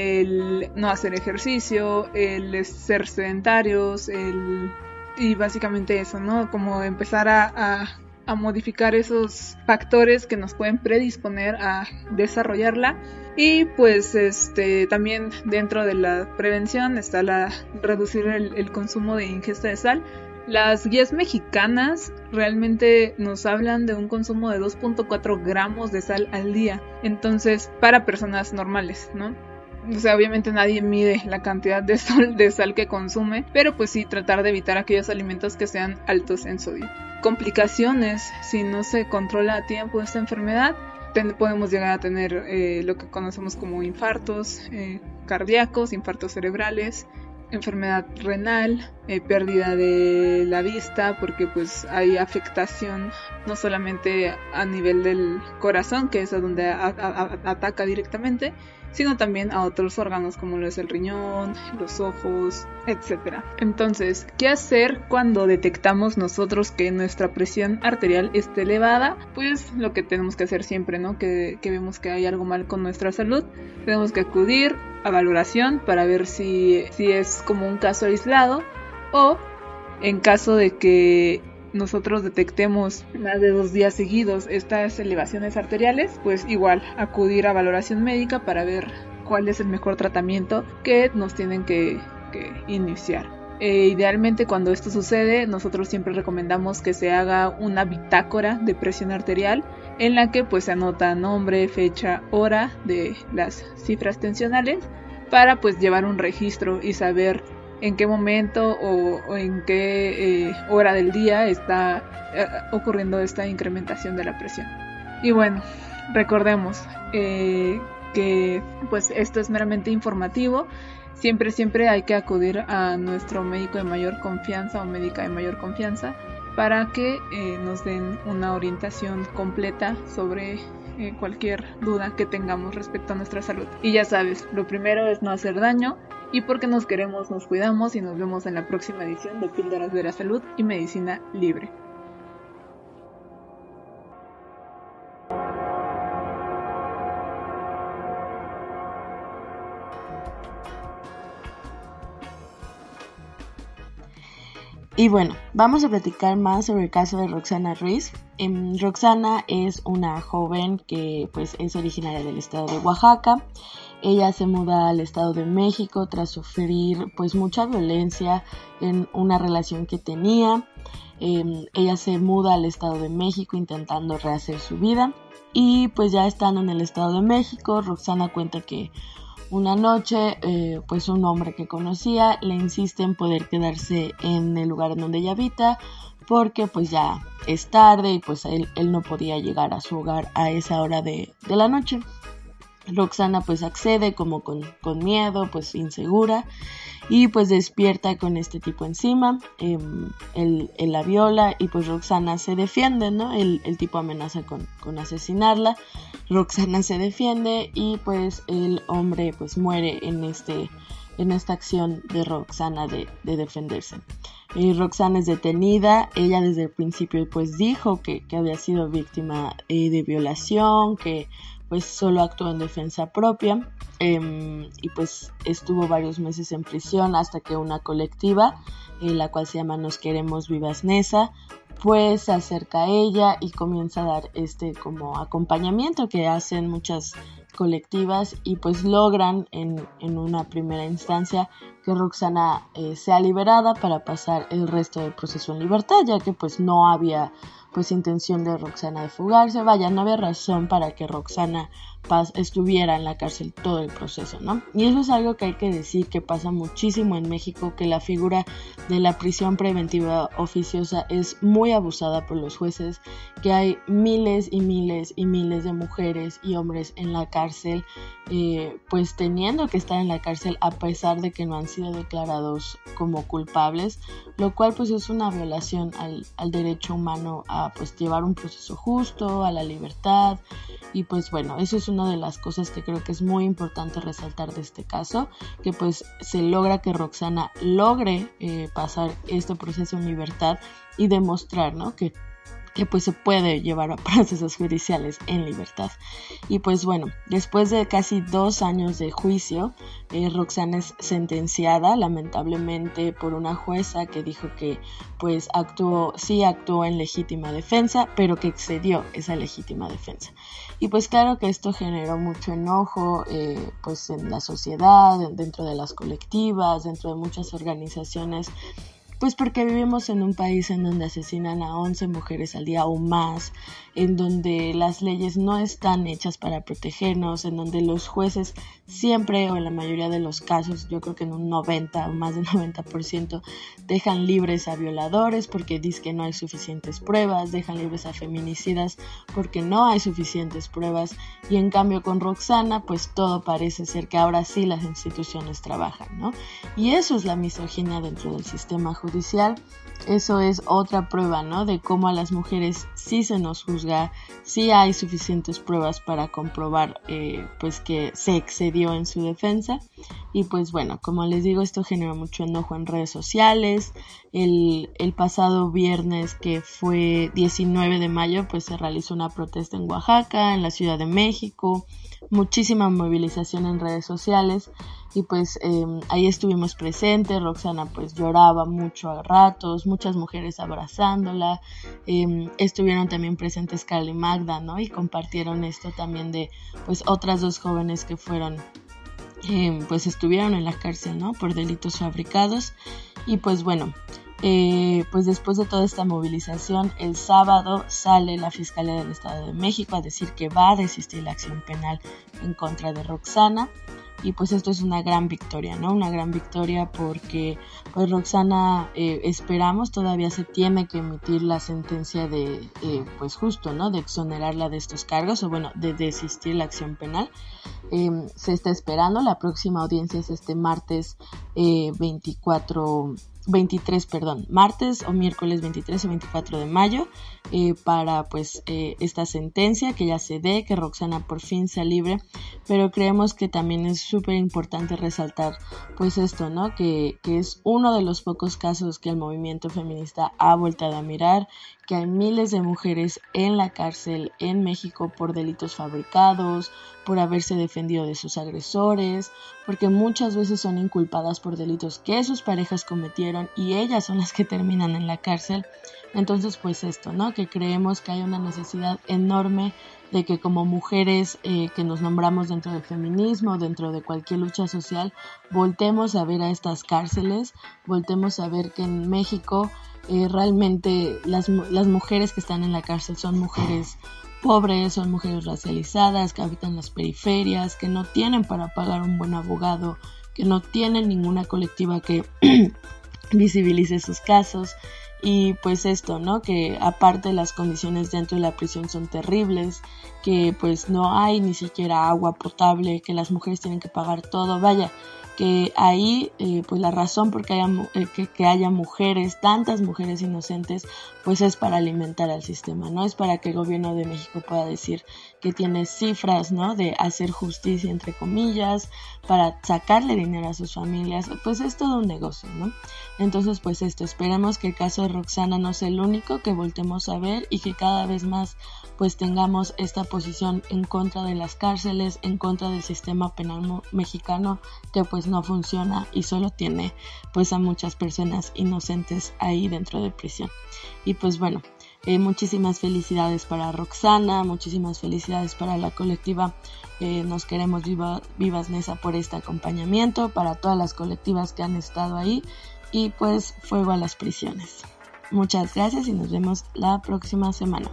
S5: el no hacer ejercicio, el ser sedentarios, el y básicamente eso, ¿no? Como empezar a, a, a modificar esos factores que nos pueden predisponer a desarrollarla. Y pues este también dentro de la prevención está la reducir el, el consumo de ingesta de sal. Las guías mexicanas realmente nos hablan de un consumo de dos punto cuatro gramos de sal al día. Entonces, para personas normales, ¿no? O sea, obviamente nadie mide la cantidad de sal, de sal que consume, pero pues sí tratar de evitar aquellos alimentos que sean altos en sodio. Complicaciones, si no se controla a tiempo esta enfermedad, ten, podemos llegar a tener eh, lo que conocemos como infartos eh, cardíacos, infartos cerebrales, enfermedad renal, eh, pérdida de la vista, porque pues hay afectación no solamente a nivel del corazón, que es a donde a, a, a, ataca directamente, sino también a otros órganos como lo es el riñón, los ojos, etcétera. Entonces, ¿qué hacer cuando detectamos nosotros que nuestra presión arterial esté elevada? Pues lo que tenemos que hacer siempre, ¿no? Que, que vemos que hay algo mal con nuestra salud, tenemos que acudir a valoración para ver si, si es como un caso aislado, o en caso de que nosotros detectemos más de dos días seguidos estas elevaciones arteriales, pues igual acudir a valoración médica para ver cuál es el mejor tratamiento que nos tienen que, que iniciar. Eh, idealmente cuando esto sucede, nosotros siempre recomendamos que se haga una bitácora de presión arterial en la que pues se anota nombre, fecha, hora de las cifras tensionales para pues llevar un registro y saber en qué momento o, o en qué eh, hora del día está eh, ocurriendo esta incrementación de la presión. Y bueno, recordemos eh, que pues esto es meramente informativo. Siempre, siempre hay que acudir a nuestro médico de mayor confianza o médica de mayor confianza para que eh, nos den una orientación completa sobre eh, cualquier duda que tengamos respecto a nuestra salud. Y ya sabes, lo primero es no hacer daño. Y porque nos queremos, nos cuidamos y nos vemos en la próxima edición de Píldoras de la Salud y Medicina Libre.
S6: Y bueno, vamos a platicar más sobre el caso de Roxana Ruiz. Eh, Roxana es una joven que pues es originaria del estado de Oaxaca. Ella se muda al Estado de México tras sufrir pues mucha violencia en una relación que tenía. Eh, ella se muda al Estado de México intentando rehacer su vida y pues ya estando en el Estado de México, Roxana cuenta que una noche eh, pues un hombre que conocía le insiste en poder quedarse en el lugar en donde ella habita porque pues ya es tarde y pues él, él no podía llegar a su hogar a esa hora de, de la noche. Roxana pues accede como con, con miedo, pues insegura y pues despierta con este tipo encima, eh, él, él la viola y pues Roxana se defiende, ¿no? El, el tipo amenaza con, con asesinarla, Roxana se defiende y pues el hombre pues muere en, este, en esta acción de Roxana de, de defenderse. Eh, Roxana es detenida, ella desde el principio pues dijo que, que había sido víctima eh, de violación, que pues solo actuó en defensa propia eh, y pues estuvo varios meses en prisión hasta que una colectiva, eh, la cual se llama Nos Queremos Vivas Nesa, pues se acerca a ella y comienza a dar este como acompañamiento que hacen muchas colectivas y pues logran en, en una primera instancia que Roxana eh, sea liberada para pasar el resto del proceso en libertad, ya que pues no había pues intención de Roxana de fugarse, vaya, no había razón para que Roxana pas- estuviera en la cárcel todo el proceso, ¿no? Y eso es algo que hay que decir que pasa muchísimo en México, que la figura de la prisión preventiva oficiosa es muy abusada por los jueces, que hay miles y miles y miles de mujeres y hombres en la cárcel, eh, pues teniendo que estar en la cárcel a pesar de que no han sido declarados como culpables, lo cual pues es una violación al, al derecho humano a pues llevar un proceso justo, a la libertad y pues bueno, eso es una de las cosas que creo que es muy importante resaltar de este caso, que pues se logra que Roxana logre eh, pasar este proceso en libertad y demostrar, ¿no? que que pues se puede llevar a procesos judiciales en libertad. Y pues bueno, después de casi dos años de juicio, eh, Roxana es sentenciada lamentablemente por una jueza que dijo que pues actuó, sí actuó en legítima defensa, pero que excedió esa legítima defensa. Y pues claro que esto generó mucho enojo eh, pues en la sociedad, dentro de las colectivas, dentro de muchas organizaciones, pues porque vivimos en un país en donde asesinan a once mujeres al día o más, en donde las leyes no están hechas para protegernos, en donde los jueces siempre, o en la mayoría de los casos, yo creo que en un noventa o más del noventa por ciento, dejan libres a violadores porque dicen que no hay suficientes pruebas, dejan libres a feminicidas porque no hay suficientes pruebas, y en cambio con Roxana, pues todo parece ser que ahora sí las instituciones trabajan, ¿no? Y eso es la misoginia dentro del sistema judicial. Eso es otra prueba, ¿no? De cómo a las mujeres sí se nos juzga, sí hay suficientes pruebas para comprobar eh, pues que se excedió en su defensa. Y pues bueno, como les digo, esto generó mucho enojo en redes sociales. El, el pasado viernes, que fue diecinueve de mayo, pues se realizó una protesta en Oaxaca, en la Ciudad de México, muchísima movilización en redes sociales. Y pues eh, ahí estuvimos presentes. Roxana pues lloraba mucho a ratos, muchas mujeres abrazándola, eh, estuvieron también presentes Carla y Magda, ¿no? Y compartieron esto también de pues otras dos jóvenes que fueron, eh, pues estuvieron en la cárcel, ¿no? Por delitos fabricados. Y pues bueno, eh, pues después de toda esta movilización, el sábado sale la Fiscalía del Estado de México a decir que va a desistir la acción penal en contra de Roxana. Y pues esto es una gran victoria, ¿no? Una gran victoria porque pues Roxana, eh, esperamos, todavía se tiene que emitir la sentencia de, eh, pues justo, ¿no? De exonerarla de estos cargos, o bueno, de desistir la acción penal. Eh, se está esperando, la próxima audiencia es este martes eh, veinticuatro, veintitrés, perdón, martes o miércoles veintitrés o veinticuatro de mayo, eh, para pues eh, esta sentencia que ya se dé, que Roxana por fin sea libre. Pero creemos que también es súper importante resaltar pues esto, ¿no? Que, que es uno de los pocos casos que el movimiento feminista ha volteado a mirar, que hay miles de mujeres en la cárcel en México por delitos fabricados, por haberse defendido de sus agresores, porque muchas veces son inculpadas por delitos que sus parejas cometieron y ellas son las que terminan en la cárcel. Entonces pues esto, ¿no? Que creemos que hay una necesidad enorme de que como mujeres eh, que nos nombramos dentro del feminismo, dentro de cualquier lucha social, voltemos a ver a estas cárceles, voltemos a ver que en México eh, realmente las, las mujeres que están en la cárcel son mujeres pobres, son mujeres racializadas, que habitan las periferias, que no tienen para pagar un buen abogado, que no tienen ninguna colectiva que visibilice sus casos. Y pues esto, ¿no? Que aparte las condiciones dentro de la prisión son terribles, que pues no hay ni siquiera agua potable, que las mujeres tienen que pagar todo, vaya, que ahí eh, pues la razón por que haya, eh, que, que haya mujeres, tantas mujeres inocentes, pues es para alimentar al sistema, ¿no? Es para que el gobierno de México pueda decir que tiene cifras, ¿no? De hacer justicia, entre comillas, para sacarle dinero a sus familias, pues es todo un negocio, ¿no? Entonces, pues esto, esperemos que el caso de Roxana no sea el único que voltemos a ver y que cada vez más pues tengamos esta posición en contra de las cárceles, en contra del sistema penal mexicano, que pues no funciona y solo tiene pues a muchas personas inocentes ahí dentro de prisión. Y pues bueno, eh, muchísimas felicidades para Roxana, muchísimas felicidades para la colectiva eh, Nos Queremos Viva, Vivas Nesa por este acompañamiento, para todas las colectivas que han estado ahí y pues fuego a las prisiones. Muchas gracias y nos vemos la próxima semana.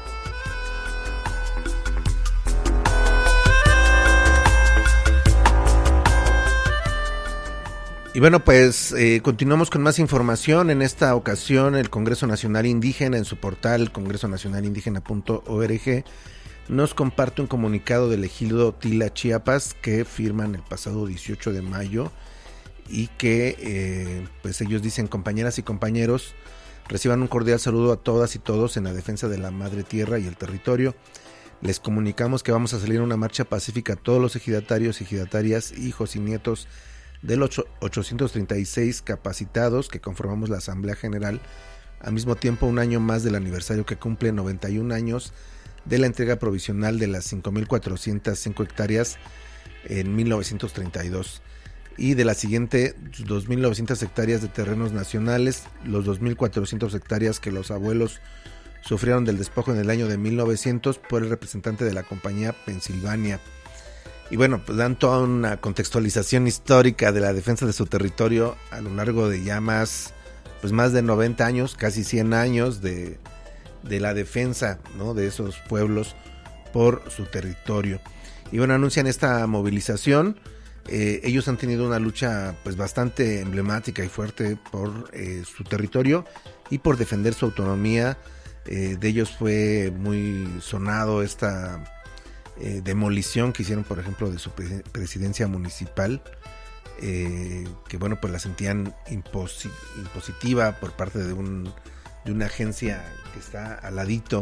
S2: Y bueno, pues eh, continuamos con más información. En esta ocasión el Congreso Nacional Indígena, en su portal congreso nacional indígena punto org, nos comparte un comunicado del ejido Tila, Chiapas, que firman el pasado dieciocho de mayo y que eh, pues ellos dicen: compañeras y compañeros, reciban un cordial saludo a todas y todos en la defensa de la madre tierra y el territorio. Les comunicamos que vamos a salir a una marcha pacífica a todos los ejidatarios, ejidatarias, hijos y nietos de los ochocientos treinta y seis capacitados que conformamos la Asamblea General, al mismo tiempo un año más del aniversario que cumple noventa y un años de la entrega provisional de las cinco mil cuatrocientas cinco hectáreas en mil novecientos treinta y dos y de la siguiente dos mil novecientas hectáreas de terrenos nacionales, los dos mil cuatrocientas hectáreas que los abuelos sufrieron del despojo en el año de mil novecientos por el representante de la compañía Pensilvania. Y bueno, pues dan toda una contextualización histórica de la defensa de su territorio a lo largo de ya más, pues más de noventa años, casi cien años de, de la defensa, ¿no?, de esos pueblos por su territorio. Y bueno, anuncian esta movilización. Eh, ellos han tenido una lucha pues bastante emblemática y fuerte por eh, su territorio y por defender su autonomía. Eh, de ellos fue muy sonado esta Eh, demolición que hicieron, por ejemplo, de su pre- presidencia municipal, eh, que bueno, pues la sentían imposi- impositiva por parte de un de una agencia que está al ladito.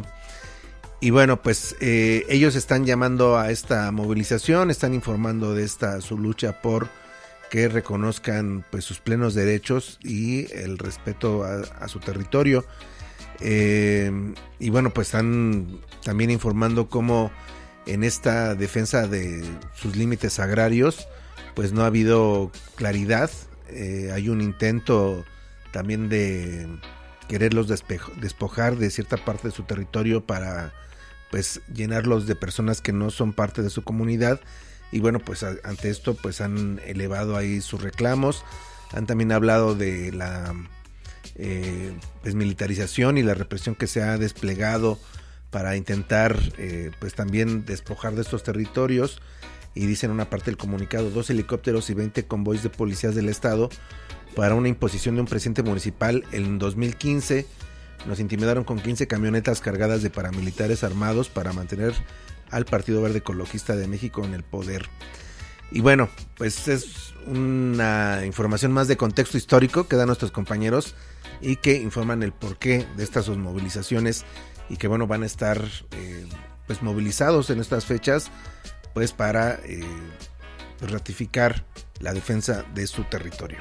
S2: Y bueno, pues eh, ellos están llamando a esta movilización, están informando de esta su lucha por que reconozcan pues sus plenos derechos y el respeto a, a su territorio. Eh, y bueno, pues están también informando cómo en esta defensa de sus límites agrarios pues no ha habido claridad. Eh, hay un intento también de quererlos despejo, despojar de cierta parte de su territorio para pues llenarlos de personas que no son parte de su comunidad. Y bueno, pues a, ante esto pues han elevado ahí sus reclamos, han también hablado de la eh, desmilitarización y la represión que se ha desplegado para intentar eh, pues también despojar de estos territorios. Y dicen una parte del comunicado: dos helicópteros y veinte convoys de policías del estado para una imposición de un presidente municipal en dos mil quince. Nos intimidaron con quince camionetas cargadas de paramilitares armados para mantener al Partido Verde Ecologista de México en el poder. Y bueno, pues es una información más de contexto histórico que dan nuestros compañeros y que informan el porqué de estas movilizaciones, y que bueno, van a estar eh, pues movilizados en estas fechas pues para eh, ratificar la defensa de su territorio.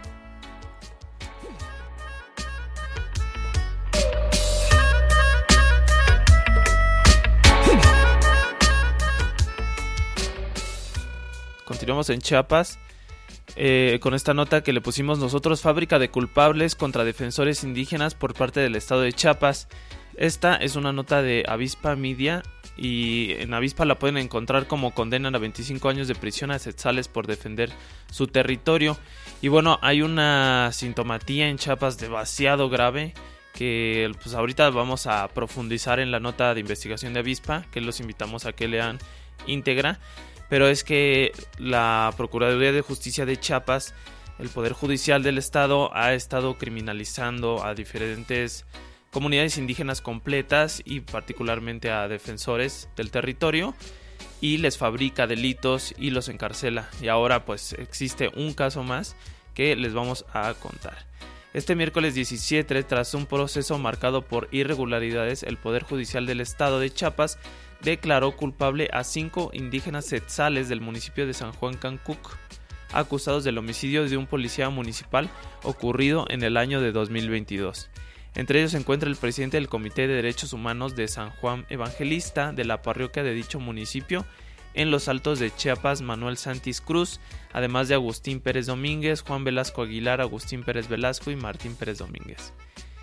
S3: Continuamos en Chiapas eh, con esta nota que le pusimos nosotros: fábrica de culpables contra defensores indígenas por parte del estado de Chiapas. Esta es una nota de Avispa Media y en Avispa la pueden encontrar como condenan a veinticinco años de prisión a Setzales por defender su territorio. Y bueno, hay una sintomatía en Chiapas demasiado grave que pues ahorita vamos a profundizar en la nota de investigación de Avispa, que los invitamos a que lean íntegra, pero es que la Procuraduría de Justicia de Chiapas, el Poder Judicial del Estado, ha estado criminalizando a diferentes comunidades indígenas completas y particularmente a defensores del territorio, y les fabrica delitos y los encarcela. Y ahora pues existe un caso más que les vamos a contar. Este miércoles diecisiete, tras un proceso marcado por irregularidades, el Poder Judicial del Estado de Chiapas declaró culpable a cinco indígenas setzales del municipio de San Juan Cancuc, acusados del homicidio de un policía municipal ocurrido en el año de dos mil veintidós. Entre ellos se encuentra el presidente del Comité de Derechos Humanos de San Juan Evangelista de la parroquia de dicho municipio en los Altos de Chiapas, Manuel Santis Cruz, además de Agustín Pérez Domínguez, Juan Velasco Aguilar, Agustín Pérez Velasco y Martín Pérez Domínguez.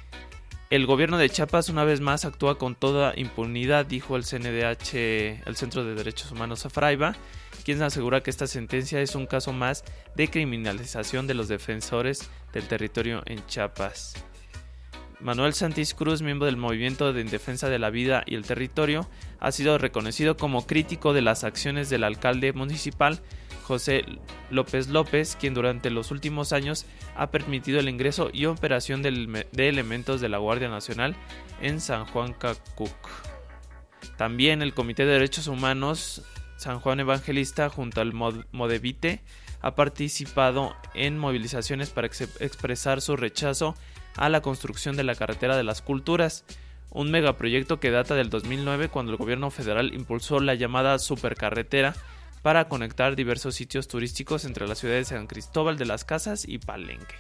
S3: El gobierno de Chiapas una vez más actúa con toda impunidad, dijo el C N D H, el Centro de Derechos Humanos Fraiba, quien asegura que esta sentencia es un caso más de criminalización de los defensores del territorio en Chiapas. Manuel Santis Cruz, miembro del Movimiento de Defensa de la Vida y el Territorio, ha sido reconocido como crítico de las acciones del alcalde municipal José López López, quien durante los últimos años ha permitido el ingreso y operación de, de elementos de la Guardia Nacional en San Juan Cancuc. También el Comité de Derechos Humanos San Juan Evangelista junto al Modevite ha participado en movilizaciones para ex- expresar su rechazo a la construcción de la Carretera de las Culturas, un megaproyecto que data del dos mil nueve, cuando el gobierno federal impulsó la llamada supercarretera para conectar diversos sitios turísticos entre las ciudades de San Cristóbal de las Casas y Palenque.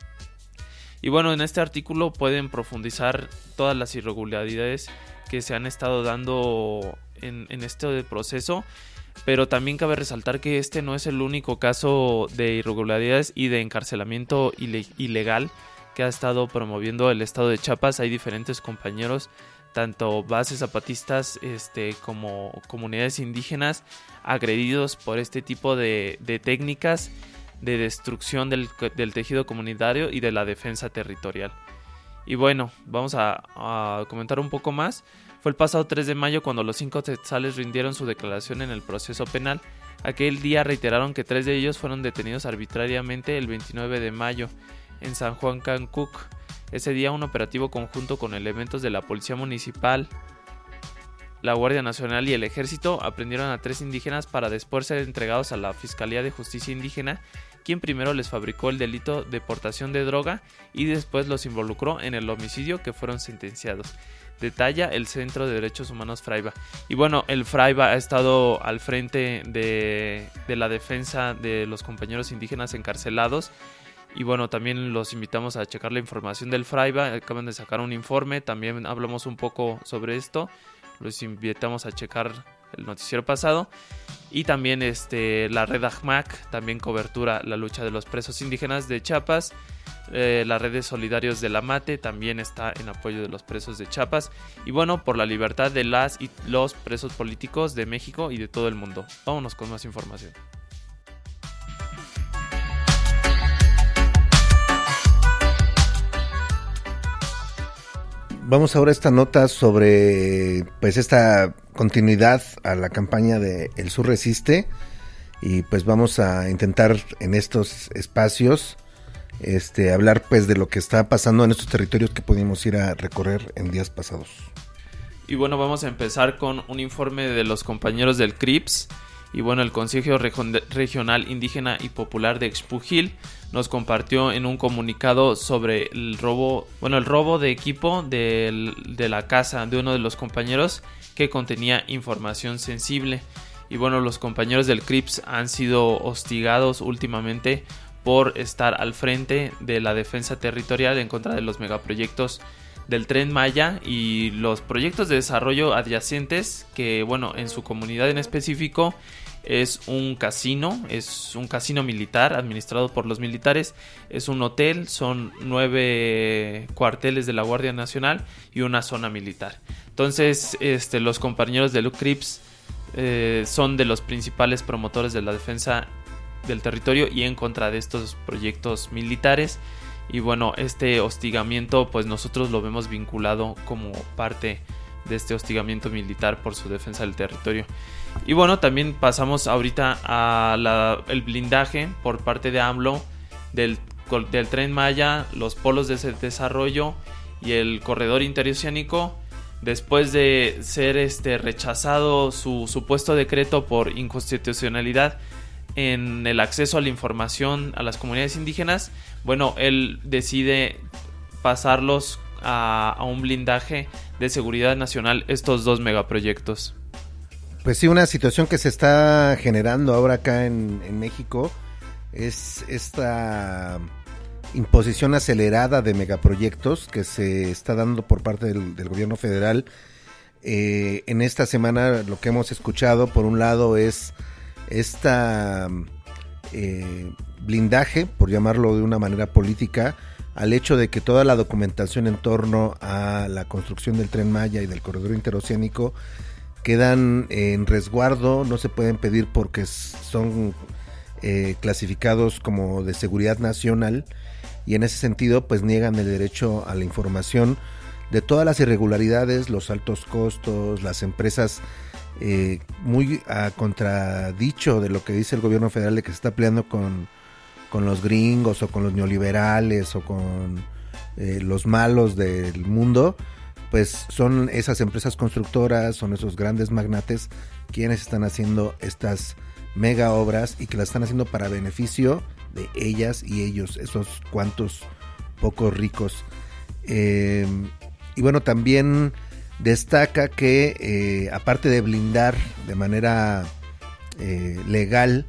S3: Y bueno, en este artículo pueden profundizar todas las irregularidades que se han estado dando en, en este proceso, pero también cabe resaltar que este no es el único caso de irregularidades y de encarcelamiento ile- ilegal que ha estado promoviendo el estado de Chiapas. Hay diferentes compañeros, tanto bases zapatistas este, como comunidades indígenas, agredidos por este tipo de, de técnicas de destrucción del, del tejido comunitario y de la defensa territorial. Y bueno, vamos a, a comentar un poco más. Fue el pasado tres de mayo cuando los cinco setzales rindieron su declaración en el proceso penal. Aquel día reiteraron que tres de ellos fueron detenidos arbitrariamente el veintinueve de mayo en San Juan Cancuc. Ese día un operativo conjunto con elementos de la Policía Municipal, la Guardia Nacional y el Ejército aprendieron a tres indígenas para después ser entregados a la Fiscalía de Justicia Indígena, quien primero les fabricó el delito de portación de droga y después los involucró en el homicidio, que fueron sentenciados. Detalla el Centro de Derechos Humanos Fraiba. Y bueno, el Fraiba ha estado al frente de, de la defensa de los compañeros indígenas encarcelados. Y bueno, también los invitamos a checar la información del Fraiba. Acaban de sacar un informe, también hablamos un poco sobre esto. Los invitamos a checar el noticiero pasado. Y también este, la red A J M A C, también cobertura la lucha de los presos indígenas de Chiapas. Eh, la red de solidarios de la Mate también está en apoyo de los presos de Chiapas. Y bueno, por la libertad de las y los presos políticos de México y de todo el mundo. Vámonos con más información.
S2: Vamos ahora a esta nota sobre pues esta continuidad a la campaña de El Sur Resiste, y pues vamos a intentar en estos espacios este hablar pues de lo que está pasando en estos territorios que pudimos ir a recorrer en días pasados.
S3: Y bueno, vamos a empezar con un informe de los compañeros del C R I P S. Y bueno, el Consejo Regional Indígena y Popular de Xpujil nos compartió en un comunicado sobre el robo, bueno, el robo de equipo de, de la casa de uno de los compañeros que contenía información sensible. Y bueno, los compañeros del C R I P S han sido hostigados últimamente por estar al frente de la defensa territorial en contra de los megaproyectos del Tren Maya y los proyectos de desarrollo adyacentes que, bueno, en su comunidad en específico es un casino, es un casino militar administrado por los militares, es un hotel, son nueve cuarteles de la Guardia Nacional y una zona militar. Entonces, este, los compañeros de Lucrips eh, son de los principales promotores de la defensa del territorio y en contra de estos proyectos militares. Y bueno, este hostigamiento pues nosotros lo vemos vinculado como parte de este hostigamiento militar por su defensa del territorio. Y bueno, también pasamos ahorita a la, el blindaje por parte de AMLO del, del Tren Maya, los polos de desarrollo y el corredor interoceánico. Después de ser este rechazado su supuesto decreto por inconstitucionalidad en el acceso a la información a las comunidades indígenas, bueno, él decide pasarlos a, a un blindaje de seguridad nacional, estos dos megaproyectos.
S2: Pues sí, una situación que se está generando ahora acá en, en México es esta imposición acelerada de megaproyectos que se está dando por parte del, del gobierno federal. Eh, en esta semana lo que hemos escuchado, por un lado, es esta eh, blindaje, por llamarlo de una manera política, al hecho de que toda la documentación en torno a la construcción del Tren Maya y del corredor interoceánico quedan en resguardo, no se pueden pedir porque son eh, clasificados como de seguridad nacional, y en ese sentido pues niegan el derecho a la información de todas las irregularidades, los altos costos, las empresas eh, muy a contradicho de lo que dice el gobierno federal, de que se está peleando con, con los gringos o con los neoliberales o con eh, los malos del mundo. Pues son esas empresas constructoras, son esos grandes magnates quienes están haciendo estas mega obras y que las están haciendo para beneficio de ellas y ellos, esos cuantos pocos ricos. Eh, y bueno, también destaca que eh, aparte de blindar de manera eh, legal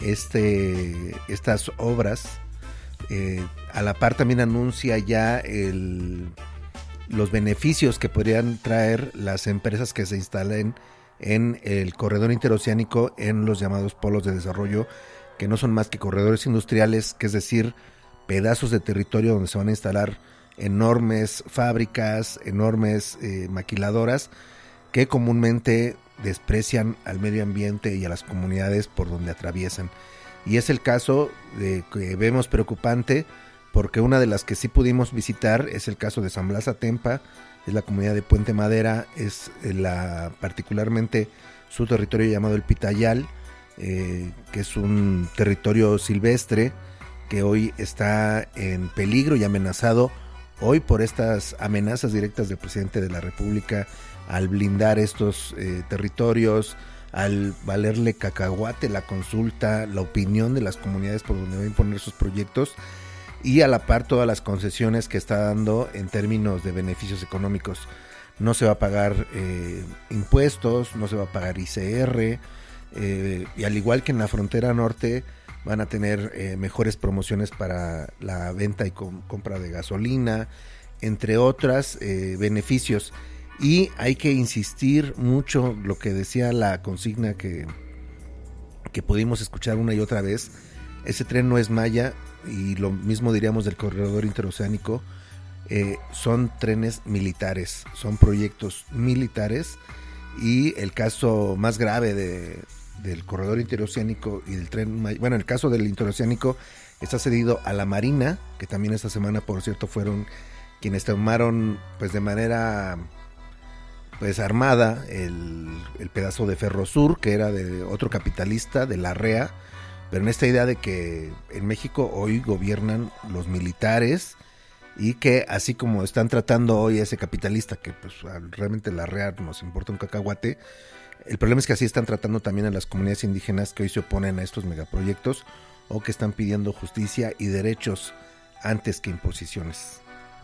S2: este, estas obras, eh, a la par también anuncia ya el... los beneficios que podrían traer las empresas que se instalen en el corredor interoceánico, en los llamados polos de desarrollo, que no son más que corredores industriales, que es decir, pedazos de territorio donde se van a instalar enormes fábricas, enormes eh, maquiladoras, que comúnmente desprecian al medio ambiente y a las comunidades por donde atraviesan. Y es el caso de que vemos preocupante, porque una de las que sí pudimos visitar es el caso de San Blas Atempa, es la comunidad de Puente Madera, es la particularmente su territorio llamado el Pitayal, eh, que es un territorio silvestre que hoy está en peligro y amenazado hoy por estas amenazas directas del presidente de la República al blindar estos eh, territorios, al valerle cacahuate la consulta, la opinión de las comunidades por donde va a imponer sus proyectos, y a la par todas las concesiones que está dando en términos de beneficios económicos. No se va a pagar eh, impuestos, no se va a pagar I C R, eh, y al igual que en la frontera norte van a tener eh, mejores promociones para la venta y com- compra de gasolina, entre otras eh, beneficios. Y hay que insistir mucho lo que decía la consigna que, que pudimos escuchar una y otra vez: ese tren no es Maya, y lo mismo diríamos del corredor interoceánico. Eh, son trenes militares, son proyectos militares, y el caso más grave de, del corredor interoceánico y del tren, bueno, el caso del interoceánico está cedido a la Marina, que también esta semana, por cierto, fueron quienes tomaron pues de manera pues armada el, el pedazo de Ferrosur, que era de otro capitalista, de la R E A, pero en esta idea de que en México hoy gobiernan los militares, y que así como están tratando hoy a ese capitalista, que pues realmente la R E A nos importa un cacahuate, el problema es que así están tratando también a las comunidades indígenas que hoy se oponen a estos megaproyectos o que están pidiendo justicia y derechos antes que imposiciones.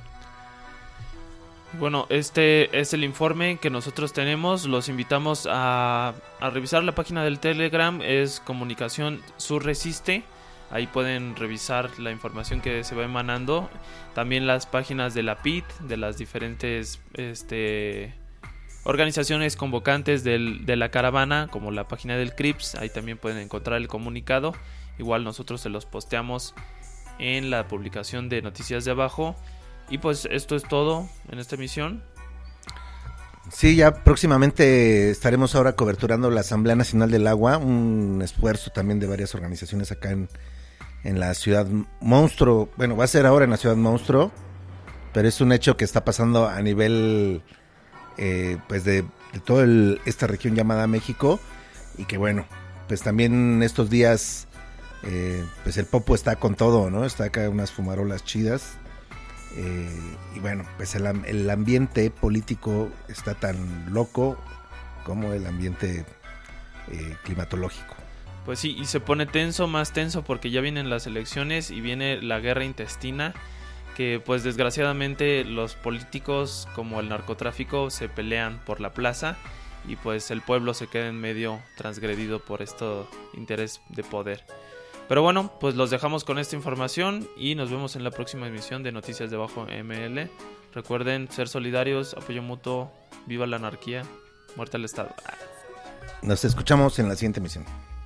S3: Bueno, este es el informe que nosotros tenemos. Los invitamos a, a revisar la página del Telegram, es Comunicación Sur Resiste. Ahí pueden revisar la información que se va emanando. También las páginas de la P I T, de las diferentes este, organizaciones convocantes del, de la caravana, como la página del C R I P S, ahí también pueden encontrar el comunicado. Igual nosotros se los posteamos en la publicación de Noticias de Abajo. Y pues esto es todo en esta emisión.
S2: Sí, ya próximamente estaremos ahora coberturando la Asamblea Nacional del Agua, un esfuerzo también de varias organizaciones acá en, en la Ciudad Monstruo. Bueno, va a ser ahora en la Ciudad Monstruo, pero es un hecho que está pasando a nivel eh, pues de, de toda esta región llamada México, y que bueno, pues también estos días eh, pues el Popo está con todo, ¿no? Está acá unas fumarolas chidas. Eh, y bueno, pues el, el ambiente político está tan loco como el ambiente eh, climatológico.
S3: Pues sí, y se pone tenso, más tenso, porque ya vienen las elecciones y viene la guerra intestina, que pues desgraciadamente los políticos como el narcotráfico se pelean por la plaza, y pues el pueblo se queda en medio transgredido por este interés de poder. Pero bueno, pues los dejamos con esta información y nos vemos en la próxima emisión de Noticias de Abajo M L. Recuerden ser solidarios, apoyo mutuo, viva la anarquía, muerte al Estado.
S2: Nos escuchamos en la siguiente emisión.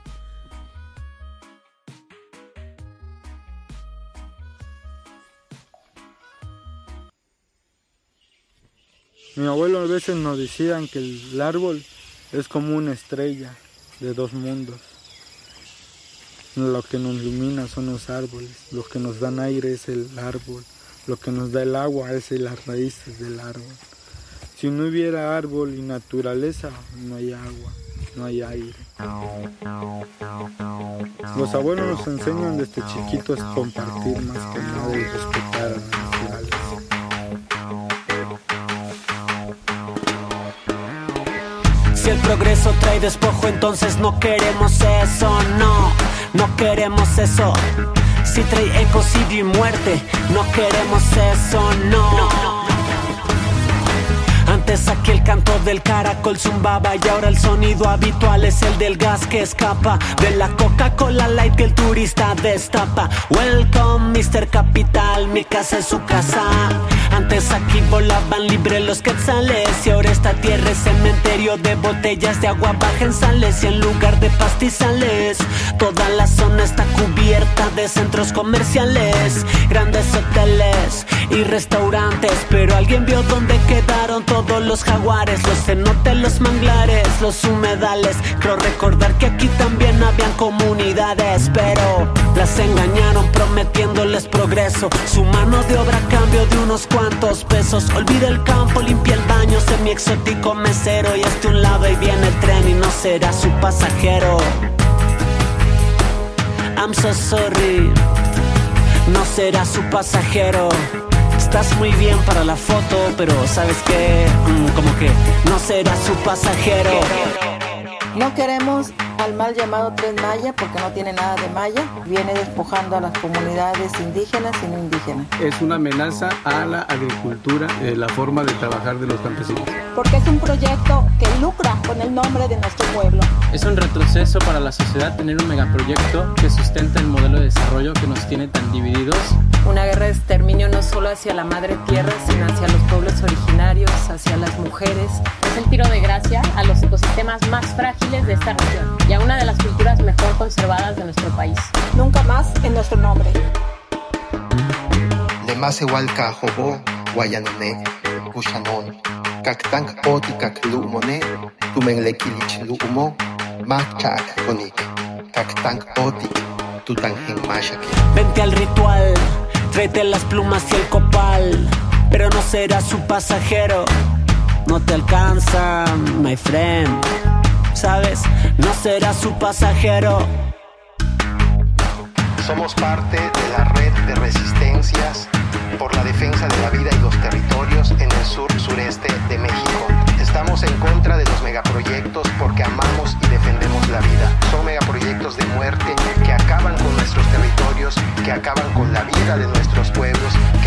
S14: Mi abuelo a veces nos decían que el árbol es como una estrella de dos mundos. Lo que nos ilumina son los árboles, lo que nos dan aire es el árbol, lo que nos da el agua es las raíces del árbol. Si no hubiera árbol y naturaleza, no hay agua, no hay aire. Los abuelos nos enseñan desde chiquitos a compartir más que nada y respetar a la naturaleza.
S15: Si el progreso trae despojo, entonces no queremos eso, no, no queremos eso. Si trae ecocidio y muerte, no queremos eso, no. Antes aquí el canto del caracol zumbaba y ahora el sonido habitual es el del gas que escapa de la Coca-Cola Light que el turista destapa. Welcome mister Capital, mi casa es su casa. Antes aquí volaban libre los quetzales y ahora esta tierra es cementerio de botellas de agua baja en sales y en lugar de pastizales. Toda la zona está cubierta de centros comerciales, grandes hoteles y restaurantes, pero alguien vio dónde quedaron todos los jaguares, los cenotes, los manglares, los humedales. Creo recordar que aquí también habían comunidades, pero las engañaron prometiéndoles progreso, su mano de obra a cambio de unos cuantos pesos. Olvida el campo, limpia el baño, semi exótico mesero, y hasta un lado y viene el tren y no será su pasajero. I'm so sorry, no será su pasajero. Estás muy bien para la foto, pero ¿sabes qué? Mm, como que no será su pasajero.
S16: No queremos al mal llamado Tren Maya porque no tiene nada de maya. Viene despojando a las comunidades indígenas y no indígenas.
S17: Es una amenaza a la agricultura, eh, la forma de trabajar de los campesinos.
S18: Porque es un proyecto que lucra con el nombre de nuestro pueblo.
S19: Es un retroceso para la sociedad tener un megaproyecto que sustenta el modelo de desarrollo que nos tiene tan divididos.
S20: Una guerra de exterminio no solo hacia la madre tierra, sino hacia los pueblos originarios, hacia las mujeres.
S21: Es el tiro de gracia a los ecosistemas más frágiles de esta región y a una de las culturas mejor conservadas de nuestro país.
S18: Nunca más en nuestro nombre.
S22: Le más igual ka hobo, guayanone, pushanon, kaktank oti kak lumone, tumen le kilich lumo, machak konik, kaktank oti, tutangen mashake.
S15: Vente al ritual, tráete las plumas y el copal, pero no será su pasajero. No te alcanza, my friend, ¿sabes? No será su pasajero.
S22: Somos parte de la red de resistencias por la defensa de la vida y los territorios en el sur-sureste de México. Estamos en contra de los megaproyectos porque amamos y defendemos la vida. Son megaproyectos de muerte que acaban con nuestros territorios, que acaban con la vida de nuestros pueblos